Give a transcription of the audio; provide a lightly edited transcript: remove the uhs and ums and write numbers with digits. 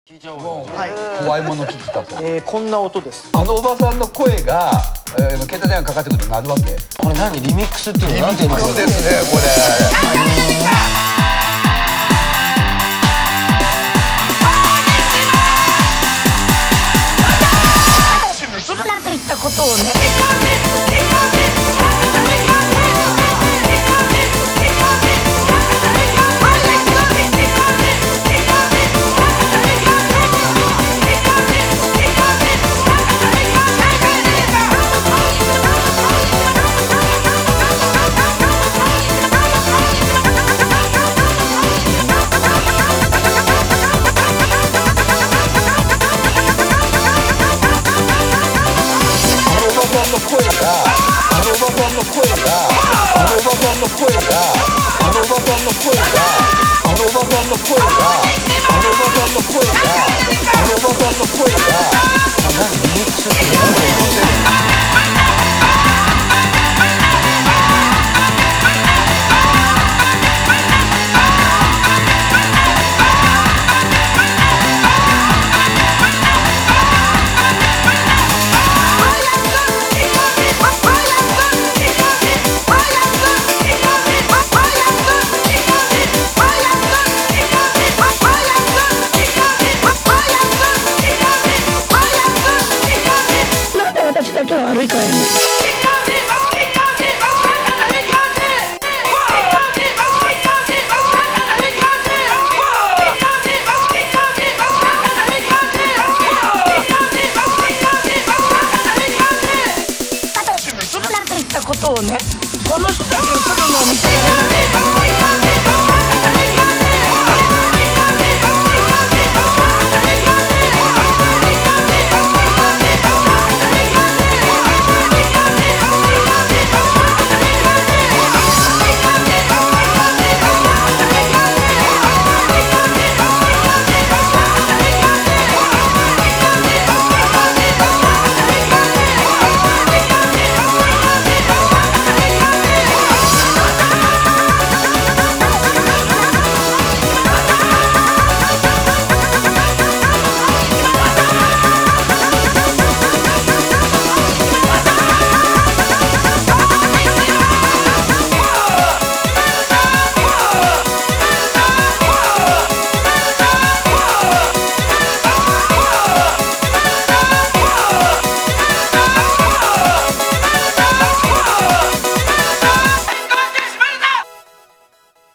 聞いちゃおうよ。 怖いもの聞きたと。 こんな音です。 あのおばさんの声が、携帯電話かかってくるとなるわけ。 これ何リミックスっていうのなんていうの？ そうですね、これ。 そんなといったことをね。悪いからね。そんなといったことをね。